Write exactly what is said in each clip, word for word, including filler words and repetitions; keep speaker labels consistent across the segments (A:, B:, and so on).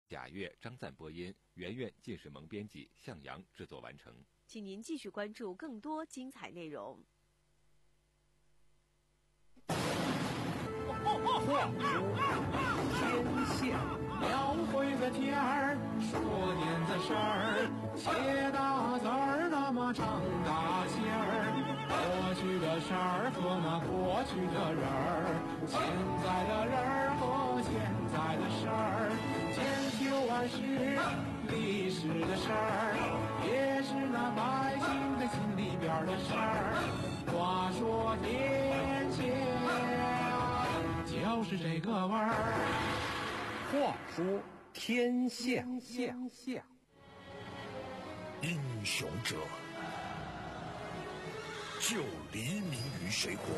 A: 贾跃、张赞播音，圆圆、靳世萌编辑，向阳制作完成。
B: 请您继续关注更多精彩内容。
C: 话说天下描绘个天儿，说点子事儿，写大字儿，那么长大线儿。过去的事儿和那过去的人儿，现在的人儿和现在的事儿，千秋万世历史的事儿，也是那百姓的心里边的事儿。话说天下就是这个味儿。
D: 话说天下，
C: 天下
E: 英雄者就黎明于水火。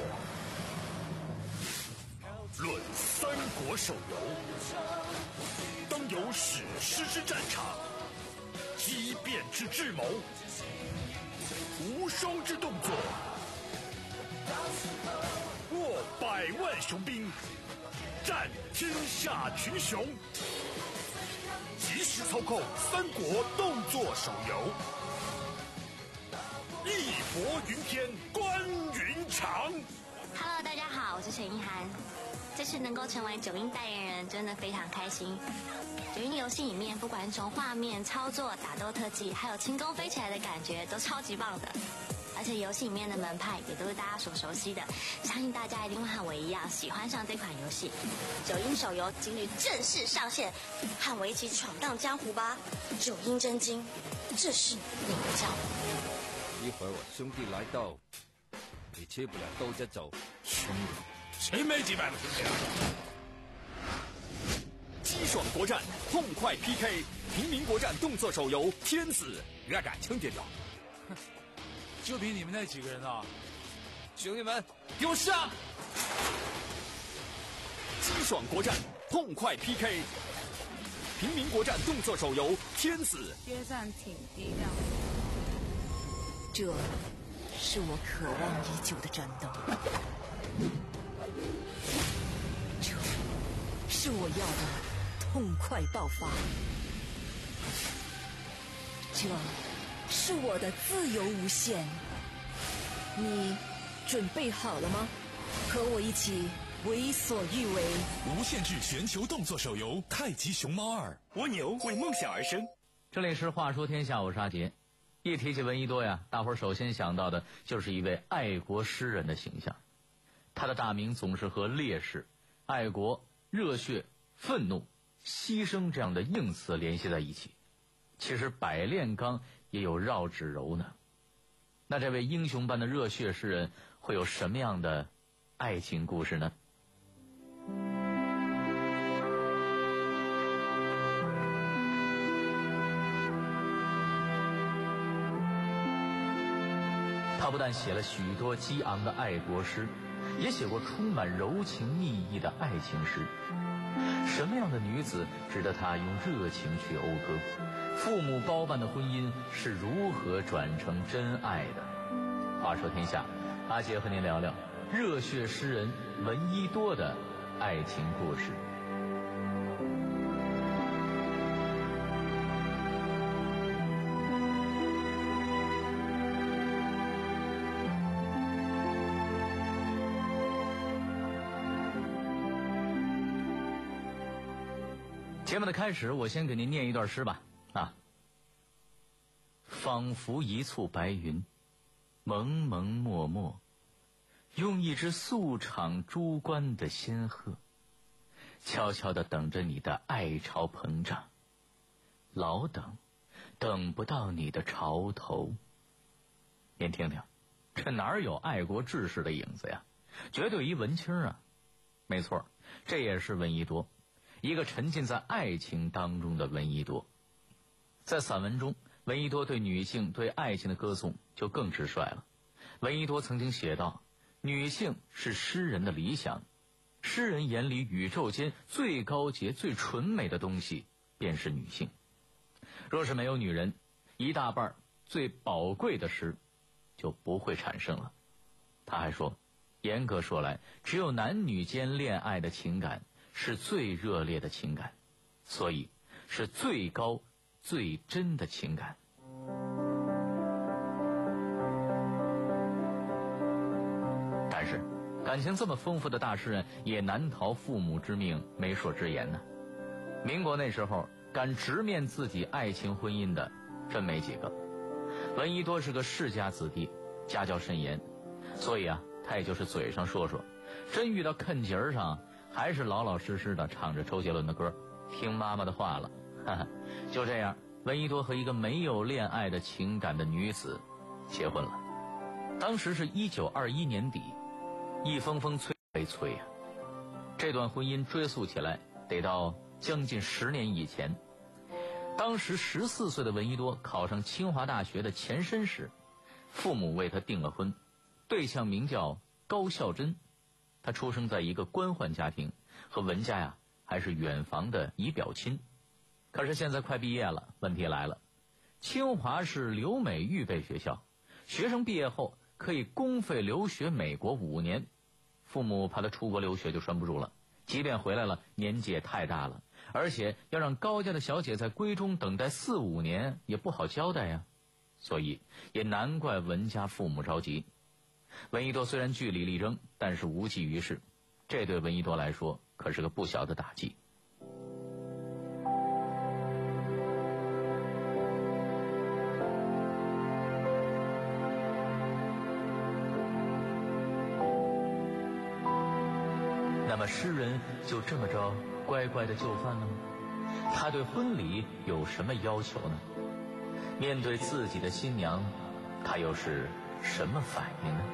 E: 论三国手游，当有史诗之战场，激变之智谋，无双之动作，握百万雄兵，战天下群雄。即时操控三国动作手游，义薄云天，关云长。
F: Hello， 大家好，我是陈意涵。这次能够成为九阴代言人，真的非常开心。九阴游戏里面，不管是从画面、操作、打斗特技，还有轻功飞起来的感觉，都超级棒的。而且游戏里面的门派也都是大家所熟悉的，相信大家一定会和我一样喜欢上这款游戏。九阴手游今日正式上线，和我一起闯荡江湖吧！九阴真经，这是你的招。
G: 一会儿我兄弟来到，你吃不了兜着走。
E: 兄弟，谁没几百个兄弟啊？激爽国战，痛快 P K， 平民国战动作手游《天子》，俺敢轻点了。
H: 就凭你们那几个人啊！
G: 兄弟们，
H: 给我上！
E: 激爽国战，痛快 P K， 平民国战动作手游《天子》。
I: 约战挺低调。
J: 这是我渴望已久的战斗，这是我要的痛快爆发，这是我的自由无限。你准备好了吗？和我一起为所欲为。
E: 无限制全球动作手游《太极熊猫二》，蜗牛为梦想而生。
K: 这里是话说天下，我是阿杰。一提起闻一多呀，大伙儿首先想到的就是一位爱国诗人的形象。他的大名总是和烈士、爱国、热血、愤怒、牺牲这样的硬词联系在一起。其实百炼钢也有绕指柔呢。那这位英雄般的热血诗人会有什么样的爱情故事呢？他不但写了许多激昂的爱国诗，也写过充满柔情蜜意的爱情诗。什么样的女子值得他用热情去讴歌？父母包办的婚姻是如何转成真爱的？话说天下，阿杰和您聊聊热血诗人闻一多的爱情故事。节目的开始，我先给您念一段诗吧。啊，仿佛一簇白云，蒙蒙漠漠，用一支素场珠冠的仙鹤，悄悄地等着你的爱潮膨胀，老等，等不到你的潮头。您听听，这哪有爱国志士的影子呀？绝对一文青啊！没错，这也是闻一多。一个沉浸在爱情当中的闻一多。在散文中，闻一多对女性、对爱情的歌颂就更直率了。闻一多曾经写道，女性是诗人的理想，诗人眼里宇宙间最高洁、最纯美的东西便是女性。若是没有女人，一大半最宝贵的诗就不会产生了。他还说，严格说来，只有男女间恋爱的情感是最热烈的情感，所以是最高最真的情感。但是感情这么丰富的大诗人，也难逃父母之命媒妁之言呢。民国那时候敢直面自己爱情婚姻的真没几个。闻一多是个世家子弟，家教甚严，所以啊他也就是嘴上说说，真遇到坑节儿上还是老老实实的唱着周杰伦的歌，听妈妈的话了。哈哈，就这样，闻一多和一个没有恋爱的情感的女子结婚了。当时是一九二一年底，一封封催被催啊。这段婚姻追溯起来得到将近十年以前。当时十四岁的闻一多考上清华大学的前身时，父母为他订了婚，对象名叫高孝珍。他出生在一个官宦家庭，和文家呀还是远房的姨表亲。可是现在快毕业了，问题来了。清华是留美预备学校，学生毕业后可以公费留学美国五年。父母怕他出国留学就拴不住了，即便回来了，年纪也太大了，而且要让高家的小姐在闺中等待四五年也不好交代呀。所以也难怪文家父母着急。闻一多虽然据理力争，但是无济于事，这对闻一多来说可是个不小的打击。那么诗人就这么着乖乖的就范了吗？他对婚礼有什么要求呢？面对自己的新娘，他又是什么反应呢？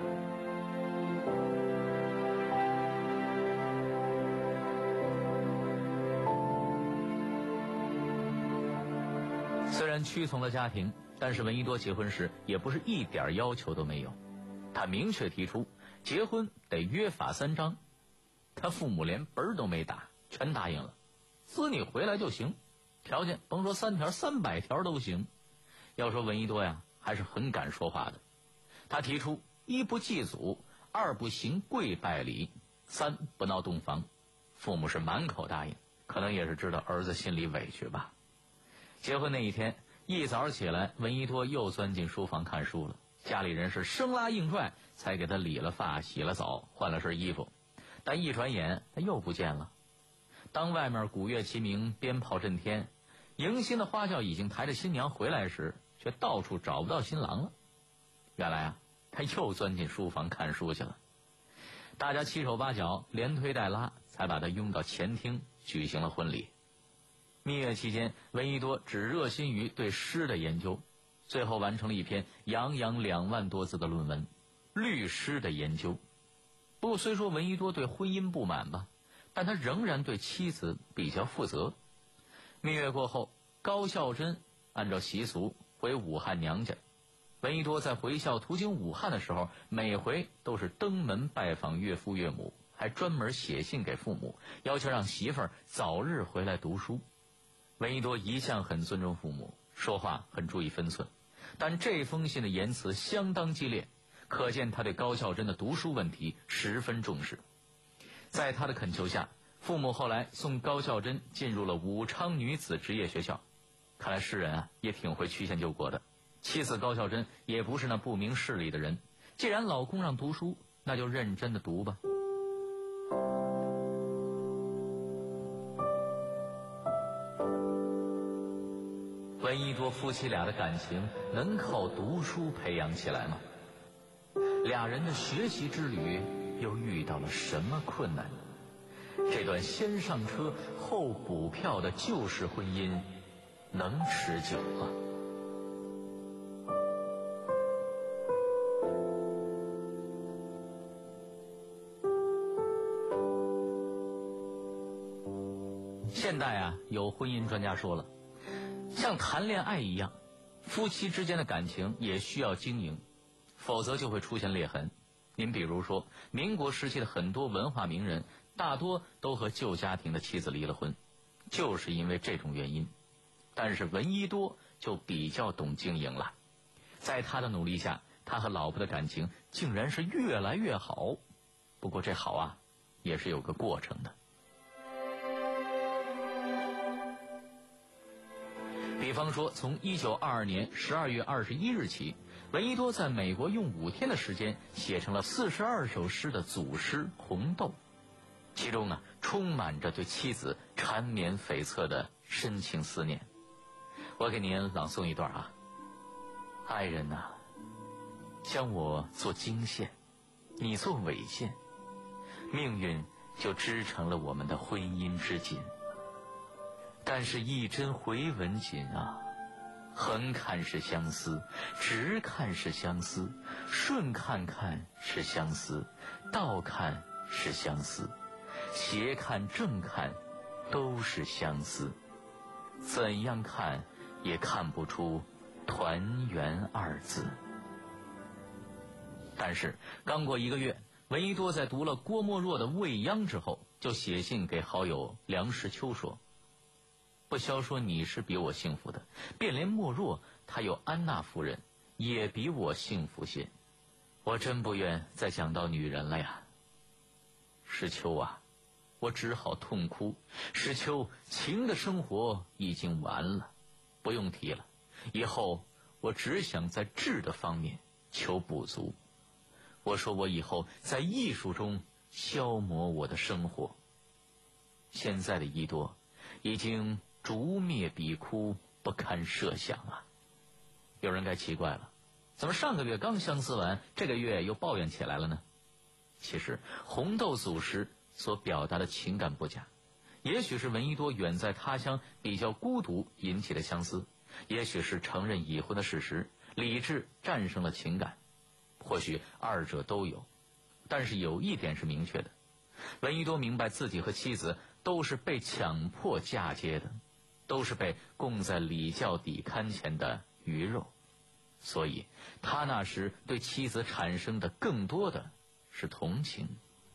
K: 虽然屈从了家庭，但是闻一多结婚时也不是一点要求都没有。他明确提出结婚得约法三章，他父母连本儿都没打，全答应了。子女回来就行，条件甭说三条，三百条都行。要说闻一多呀，还是很敢说话的。他提出一不祭祖，二不行跪拜礼，三不闹洞房。父母是满口答应，可能也是知道儿子心里委屈吧。结婚那一天一早起来，闻一多又钻进书房看书了。家里人是生拉硬拽才给他理了发，洗了澡，换了身衣服。但一转眼他又不见了。当外面鼓乐齐鸣，鞭炮震天，迎新的花轿已经抬着新娘回来时，却到处找不到新郎了。原来啊，他又钻进书房看书去了。大家七手八脚，连推带拉，才把他拥到前厅，举行了婚礼。蜜月期间，闻一多只热心于对诗的研究，最后完成了一篇洋洋两万多字的论文《律诗的研究》。不过虽说闻一多对婚姻不满吧，但他仍然对妻子比较负责。蜜月过后，高孝珍按照习俗回武汉娘家。闻一多在回校途经武汉的时候，每回都是登门拜访岳父岳母，还专门写信给父母，要求让媳妇儿早日回来读书。闻一多一向很尊重父母，说话很注意分寸，但这封信的言辞相当激烈，可见他对高孝珍的读书问题十分重视。在他的恳求下，父母后来送高孝珍进入了武昌女子职业学校。看来诗人啊也挺会曲线救国的。妻子高孝珍也不是那不明事理的人，既然老公让读书，那就认真的读吧。闻一多夫妻俩的感情能靠读书培养起来吗？俩人的学习之旅又遇到了什么困难？这段先上车后补票的旧式婚姻能持久吗？现代啊，有婚姻专家说了，像谈恋爱一样，夫妻之间的感情也需要经营，否则就会出现裂痕。您比如说，民国时期的很多文化名人，大多都和旧家庭的妻子离了婚，就是因为这种原因。但是闻一多就比较懂经营了，在他的努力下，他和老婆的感情竟然是越来越好。不过这好啊，也是有个过程的。 比方说，从一九二二年十二月二十一日起，闻一多在美国用五天的时间写成了四十二首诗的组诗《红豆》，其中啊充满着对妻子缠绵悱恻的深情思念。我给您朗诵一段啊。爱人啊，将我做经线，你做纬线，命运就织成了我们的婚姻之锦。但是一针回纹锦啊，横看是相思，直看是相思，顺看看是相思，倒看是相思，斜看正看都是相思，怎样看也看不出团圆二字。但是刚过一个月，闻一多在读了郭沫若的《未央》之后，就写信给好友梁实秋说，不消说你是比我幸福的，便连莫若她有安娜夫人也比我幸福些，我真不愿再讲到女人了呀。实秋啊，我只好痛哭，实秋，情的生活已经完了，不用提了，以后我只想在质的方面求补足。我说我以后在艺术中消磨我的生活。现在的一多已经竹灭笔枯，不堪设想啊。有人该奇怪了，怎么上个月刚相思完，这个月又抱怨起来了呢？其实红豆组诗所表达的情感不假，也许是闻一多远在他乡比较孤独引起的相思，也许是承认已婚的事实，理智战胜了情感，或许二者都有。但是有一点是明确的，闻一多明白自己和妻子都是被强迫嫁接的，都是被供在礼教底龛前的鱼肉，所以他那时对妻子产生的更多的是同情。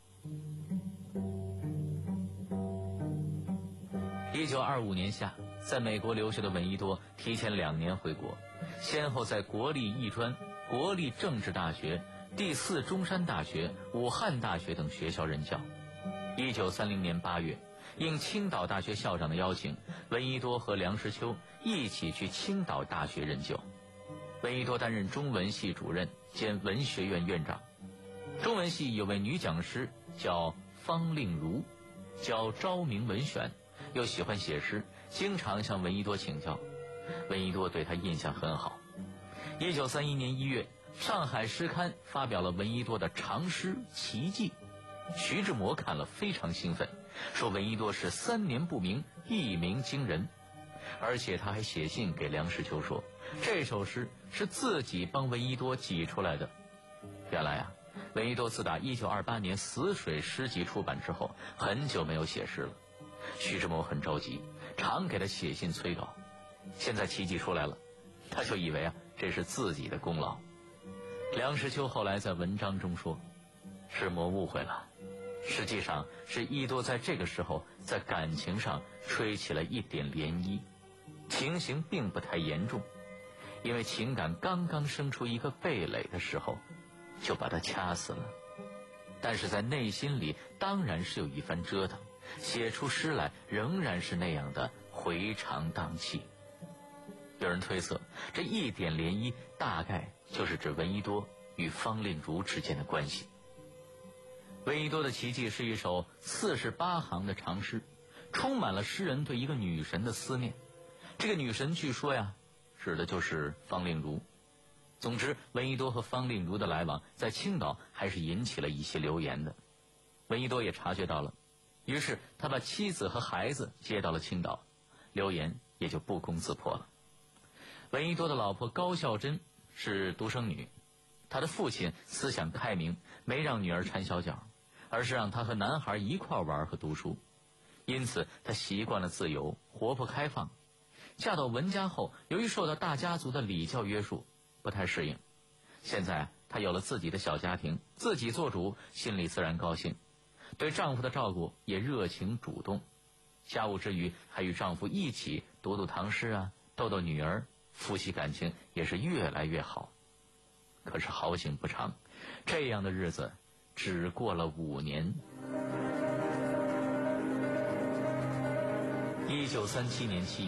K: 一九二五年夏，在美国留学的闻一多提前两年回国，先后在国立艺专、国立政治大学、第四中山大学、武汉大学等学校任教。一九三零年八月，应青岛大学校长的邀请，闻一多和梁实秋一起去青岛大学任教。闻一多担任中文系主任兼文学院院长。中文系有位女讲师叫方令如，教昭明文选，又喜欢写诗，经常向闻一多请教。闻一多对他印象很好。一九三一年一月，上海诗刊发表了闻一多的长诗《奇迹》，徐志摩看了非常兴奋，说闻一多是三年不鸣，一鸣惊人。而且他还写信给梁实秋说，这首诗是自己帮闻一多挤出来的。原来啊，闻一多自打一九二八年《死水》诗集出版之后，很久没有写诗了。徐志摩很着急，常给他写信催稿。现在奇迹出来了，他就以为啊这是自己的功劳。梁实秋后来在文章中说，志摩误会了，实际上是一多在这个时候在感情上吹起了一点涟漪，情形并不太严重，因为情感刚刚生出一个蓓蕾的时候就把它掐死了。但是在内心里当然是有一番折腾，写出诗来仍然是那样的回肠荡气。有人推测，这一点涟漪大概就是指闻一多与方令如之间的关系。闻一多的《奇迹》是一首四十八行的长诗，充满了诗人对一个女神的思念。这个女神据说呀，指的就是方令如。总之，闻一多和方令如的来往在青岛还是引起了一些流言的。闻一多也察觉到了，于是他把妻子和孩子接到了青岛，流言也就不攻自破了。闻一多的老婆高孝珍是独生女，她的父亲思想开明，没让女儿缠小脚，而是让她和男孩一块玩和读书，因此她习惯了自由，活泼开放。嫁到文家后，由于受到大家族的礼教约束，不太适应。现在她有了自己的小家庭，自己做主，心里自然高兴，对丈夫的照顾也热情主动。家务之余，还与丈夫一起读读唐诗啊，逗逗女儿，夫妻感情也是越来越好。可是好景不长，这样的日子只过了五年。一九三七年七月，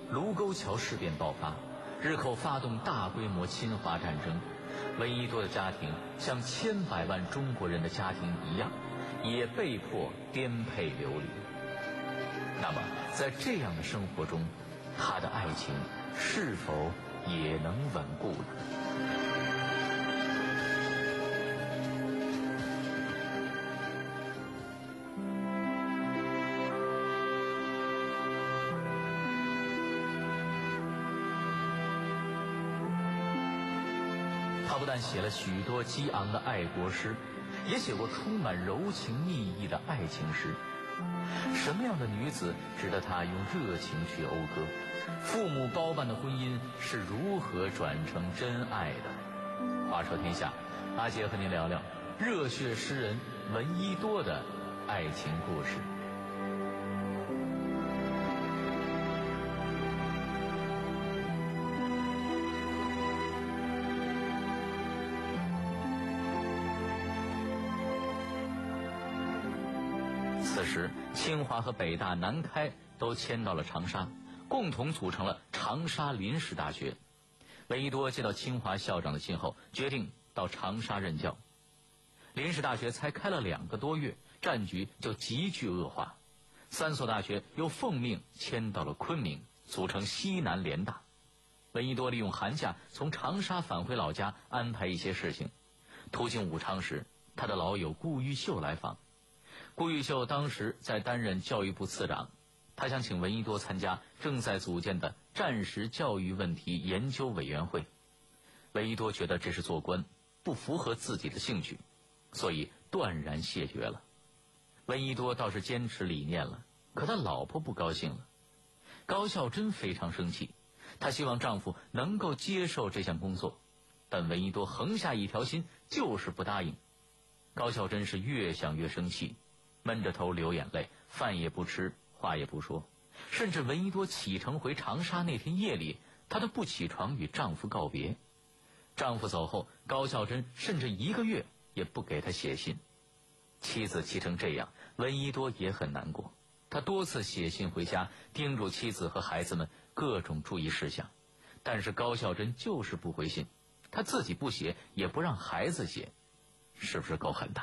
K: 卢沟桥事变爆发，日寇发动大规模侵华战争，闻一多的家庭像千百万中国人的家庭一样，也被迫颠沛流离。那么在这样的生活中，他的爱情是否也能稳固呢？他不但写了许多激昂的爱国诗，也写过充满柔情蜜意的爱情诗。什么样的女子值得他用热情去讴歌？父母包办的婚姻是如何转成真爱的？话说天下，阿杰和您聊聊热血诗人闻一多的爱情故事。此时，清华和北大、南开都迁到了长沙，共同组成了长沙临时大学。闻一多接到清华校长的信后，决定到长沙任教。临时大学才开了两个多月，战局就急剧恶化。三所大学又奉命迁到了昆明，组成西南联大。闻一多利用寒假从长沙返回老家，安排一些事情。途经武昌时，他的老友顾毓秀来访。顾毓秀当时在担任教育部次长，他想请闻一多参加正在组建的战时教育问题研究委员会。闻一多觉得这是做官，不符合自己的兴趣，所以断然谢绝了。闻一多倒是坚持理念了，可他老婆不高兴了。高孝珍非常生气，她希望丈夫能够接受这项工作，但闻一多横下一条心，就是不答应。高孝珍是越想越生气，闷着头流眼泪，饭也不吃，话也不说。甚至闻一多启程回长沙那天夜里，她都不起床与丈夫告别。丈夫走后，高孝珍甚至一个月也不给她写信。妻子气成这样，闻一多也很难过。他多次写信回家，叮嘱妻子和孩子们各种注意事项，但是高孝珍就是不回信，他自己不写，也不让孩子写，是不是够狠的？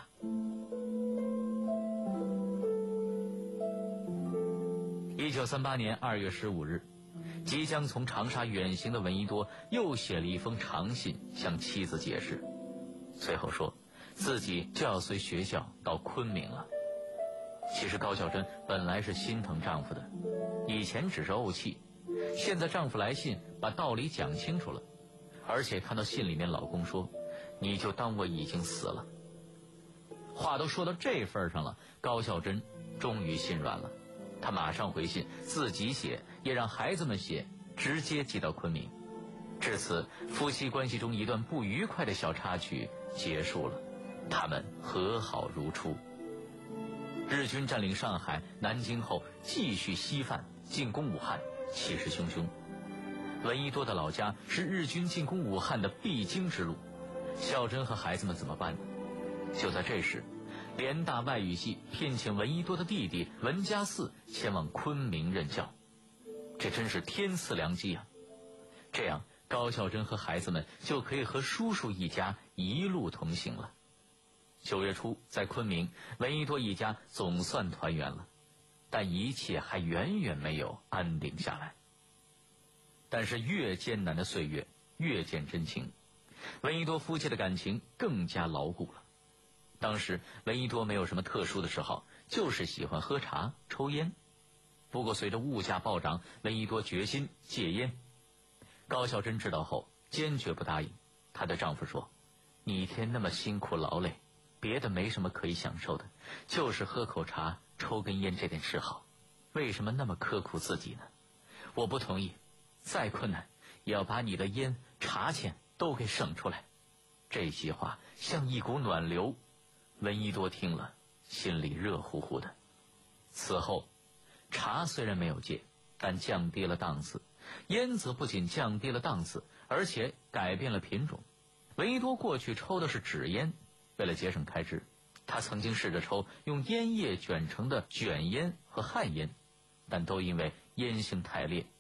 K: 一九三八年二月十五日，即将从长沙远行的闻一多又写了一封长信向妻子解释，随后说自己就要随学校到昆明了。其实高孝珍本来是心疼丈夫的，以前只是怄气，现在丈夫来信把道理讲清楚了，而且看到信里面老公说你就当我已经死了。话都说到这份上了，高孝珍终于心软了，她马上回信，自己写，也让孩子们写，直接寄到昆明。至此，夫妻关系中一段不愉快的小插曲结束了，他们和好如初。日军占领上海、南京后，继续西犯，进攻武汉，气势汹汹。闻一多的老家是日军进攻武汉的必经之路，孝珍和孩子们怎么办呢？就在这时，联大外语系聘请闻一多的弟弟闻家嗣前往昆明任教，这真是天赐良机啊！这样，高孝珍和孩子们就可以和叔叔一家一路同行了。九月初，在昆明，闻一多一家总算团圆了，但一切还远远没有安定下来。但是越艰难的岁月，越见真情，闻一多夫妻的感情更加牢固了。当时闻一多没有什么特殊的嗜好，就是喜欢喝茶、抽烟。不过随着物价暴涨，闻一多决心戒烟。高孝珍知道后，坚决不答应。她对丈夫说：“你一天那么辛苦劳累，别的没什么可以享受的，就是喝口茶、抽根烟这点嗜好，为什么那么刻苦自己呢？我不同意，再困难也要把你的烟、茶钱都给省出来。”这些话像一股暖流，闻一多听了，心里热乎乎的。此后，茶虽然没有戒，但降低了档次；烟则不仅降低了档次，而且改变了品种。闻一多过去抽的是纸烟，为了节省开支，他曾经试着抽用烟叶卷成的卷烟和旱烟，但都因为烟性太烈，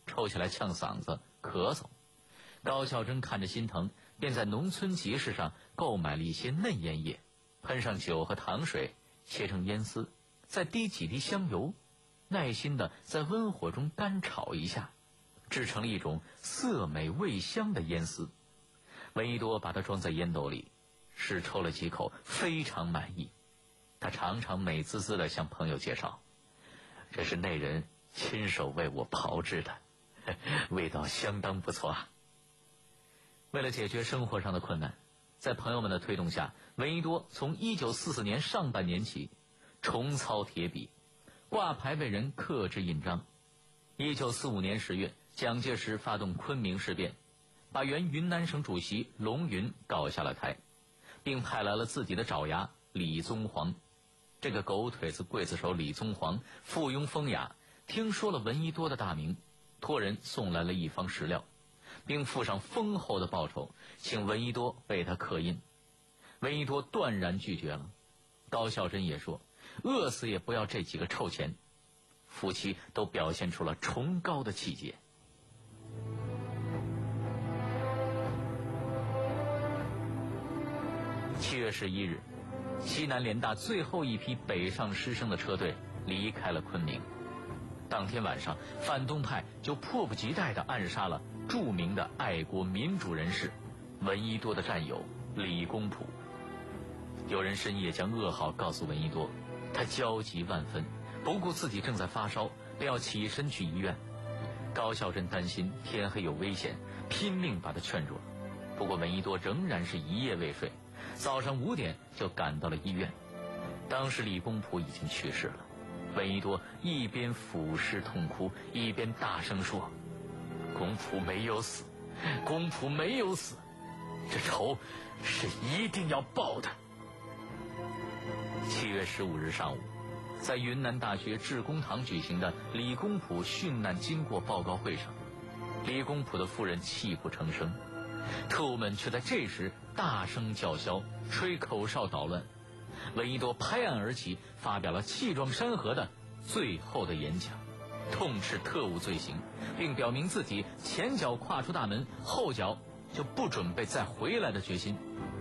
K: 抽起来呛嗓子、咳嗽。高孝珍看着心疼，便在农村集市上购买了一些嫩烟叶，喷上酒和糖水，切成烟丝，再滴几滴香油，耐心地在温火中干炒一下，制成了一种色美味香的烟丝。闻一多把它装在烟斗里，试抽了几口，非常满意。他常常美滋滋地向朋友介绍，这是那人亲手为我炮制的，味道相当不错啊。为了解决生活上的困难，在朋友们的推动下，闻一多从一九四四年上半年起重操铁笔，挂牌为人刻制印章。一九四五年十月，蒋介石发动昆明事变，把原云南省主席龙云搞下了台，并派来了自己的爪牙李宗煌。这个狗腿子刽子手李宗煌附庸风雅，听说了闻一多的大名，托人送来了一方石料，并附上丰厚的报酬，请闻一多为他刻印。闻一多断然拒绝了。高孝珍也说，饿死也不要这几个臭钱。夫妻都表现出了崇高的气节。七月十一日，西南联大最后一批北上师生的车队离开了昆明。当天晚上，反动派就迫不及待地暗杀了著名的爱国民主人士闻一多的战友李公朴。有人深夜将噩耗告诉闻一多，他焦急万分，不顾自己正在发烧，便要起身去医院。高孝珍担心天黑有危险，拼命把他劝住了。不过闻一多仍然是一夜未睡，早上五点就赶到了医院。当时李公朴已经去世了，闻一多一边俯视痛哭，一边大声说：“公朴没有死，公朴没有死，这仇是一定要报的。”七月十五日上午，在云南大学致公堂举行的李公朴殉难经过报告会上，李公朴的夫人泣不成声，特务们却在这时大声叫嚣，吹口哨捣乱。闻一多拍案而起，发表了气壮山河的最后的演讲，痛斥特务罪行，并表明自己前脚跨出大门，后脚就不准备再回来的决心。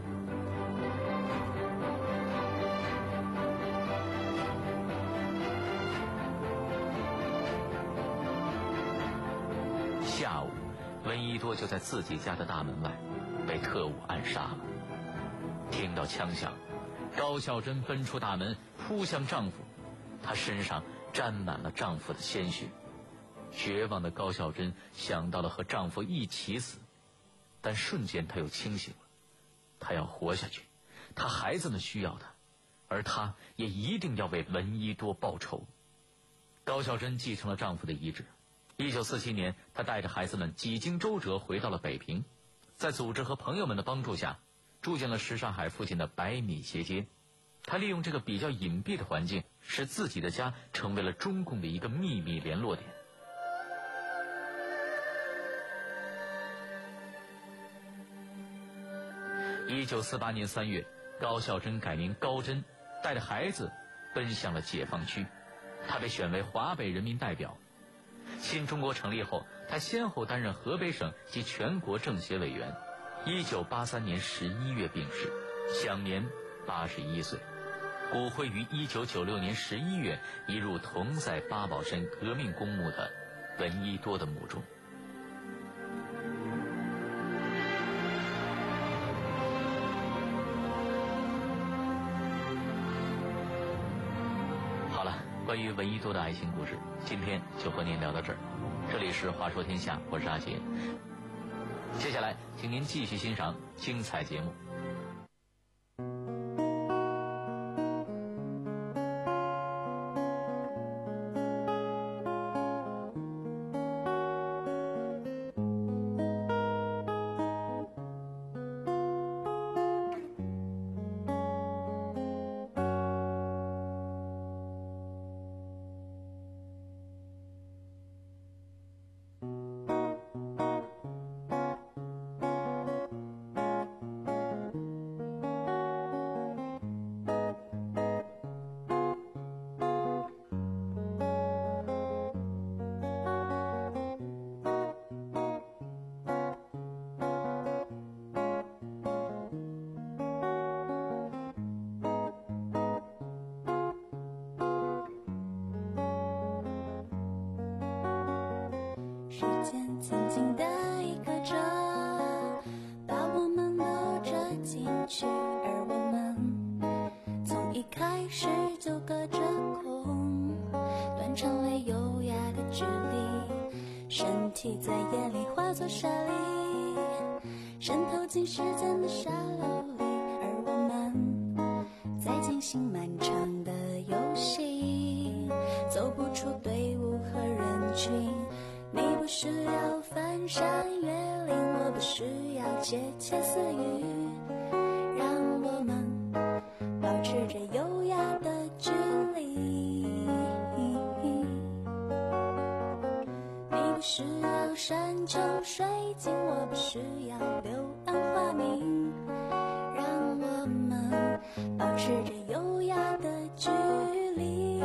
K: 下午，闻一多就在自己家的大门外被特务暗杀了。听到枪响，高孝珍奔出大门，扑向丈夫，她身上沾满了丈夫的鲜血。绝望的高孝珍想到了和丈夫一起死，但瞬间她又清醒了。她要活下去，她孩子们需要她，而她也一定要为闻一多报仇。高孝珍继承了丈夫的遗志。一九四七年，她带着孩子们几经周折回到了北平，在组织和朋友们的帮助下，住进了什刹海附近的百米斜街。她利用这个比较隐蔽的环境，使自己的家成为了中共的一个秘密联络点。一九四八年三月，高孝珍改名高珍，带着孩子奔向了解放区。她被选为华北人民代表。新中国成立后，他先后担任河北省及全国政协委员。一九八三年十一月病逝，享年八十一岁。骨灰于一九九六年十一月移入同在八宝山革命公墓的闻一多的墓中。关于闻一多的爱情故事，今天就和您聊到这儿。这里是话说天下，我是阿杰。接下来请您继续欣赏精彩节目。
I: 时间静静地搁着，把我们留着进去，而我们从一开始就隔着空，断成了优雅的距离，身体在夜里化作沙粒，渗透进时间的沙漏里，而我们在进行漫长的游戏，走不出队伍和人群。你不需要翻山越岭，我不需要窃窃私语，让我们保持着优雅的距离。你不需要山穷水尽，我不需要柳暗花明，让我们保持着优雅的距离。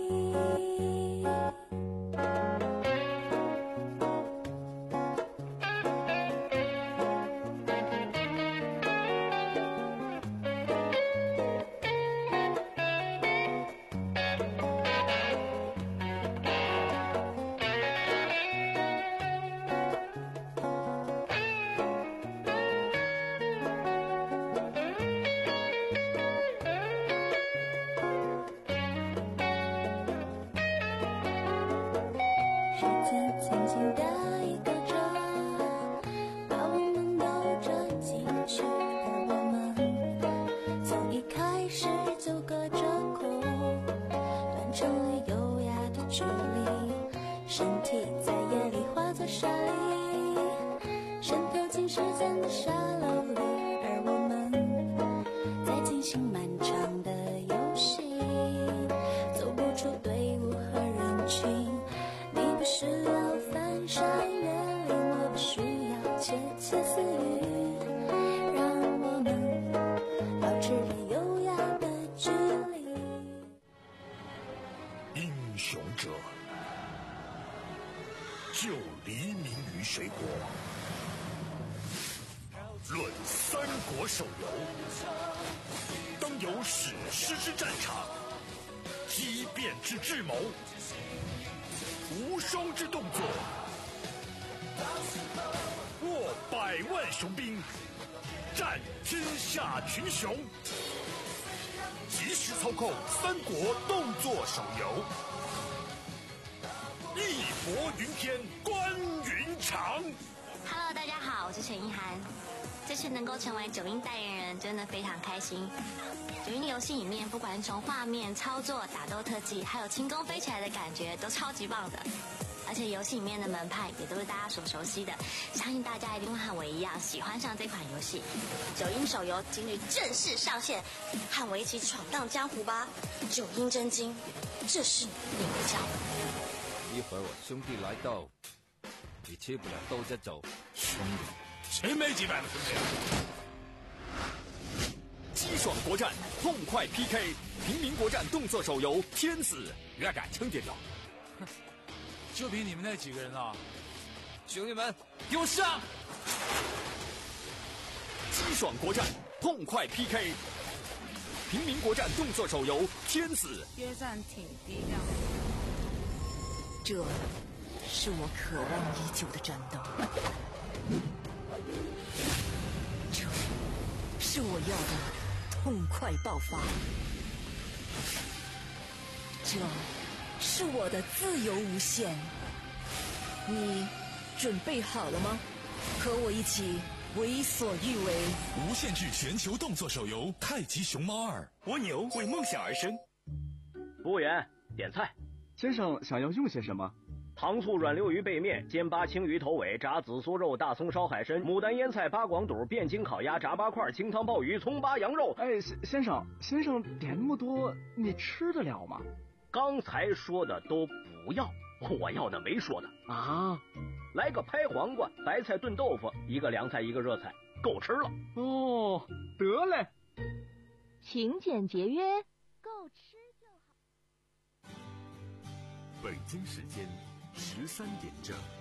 E: 就黎明于水果。论三国手游，当有史诗之战场，激变之智谋，无双之动作，握百万雄兵，战天下群雄。即时操控三国动作手游，义薄云天，观云长。
F: Hello， 大家好，我是陈意涵。这次能够成为九阴代言人，真的非常开心。九阴的游戏里面，不管从画面、操作、打斗特技，还有轻功飞起来的感觉，都超级棒的。而且游戏里面的门派也都是大家所熟悉的，相信大家一定会和我一样喜欢上这款游戏。
L: 九阴手游今日正式上线，和我一起闯荡江湖吧！九阴真经，这是你的家。
G: 一会儿我兄弟来到，你吃不了兜着走。
E: 兄弟，谁没几百个兄弟？
M: 激爽国战，痛快 P K， 平民国战动作手游《天子》，越敢称点掉。
H: 就凭你们那几个人啊！
M: 兄弟们，给我上！激爽国战，痛快 P K， 平民国战动作手游《天子》。
N: 约战挺低调。
J: 这是我渴望已久的战斗，这是我要的痛快爆发，这是我的自由无限。你准备好了吗？和我一起为所欲为。
E: 无限制全球动作手游《太极熊猫二》，蜗牛为梦想而生。
O: 服务员，点菜。
P: 先生想要用些什么？
O: 糖醋软溜鱼背面、煎巴青鱼头尾、炸紫苏肉、大葱烧海参、牡丹腌菜、八广肚、汴京烤鸭、炸八块、清汤鲍鱼、葱巴羊肉。
P: 哎，先生，先生点那么多，你吃得了吗？
O: 刚才说的都不要，我要的没说的
P: 啊！
O: 来个拍黄瓜、白菜炖豆腐，一个凉菜，一个热菜，够吃了。
P: 哦，得嘞。
B: 勤俭节约，够吃就好。
A: 北京时间十三点整。